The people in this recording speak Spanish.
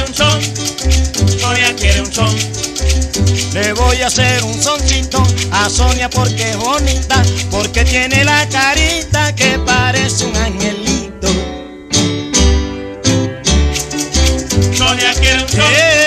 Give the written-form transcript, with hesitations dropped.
un son, Sonia quiere un son. Le voy a hacer un soncito a Sonia porque es bonita, porque tiene la carita que parece un angelito. Sonia quiere un son.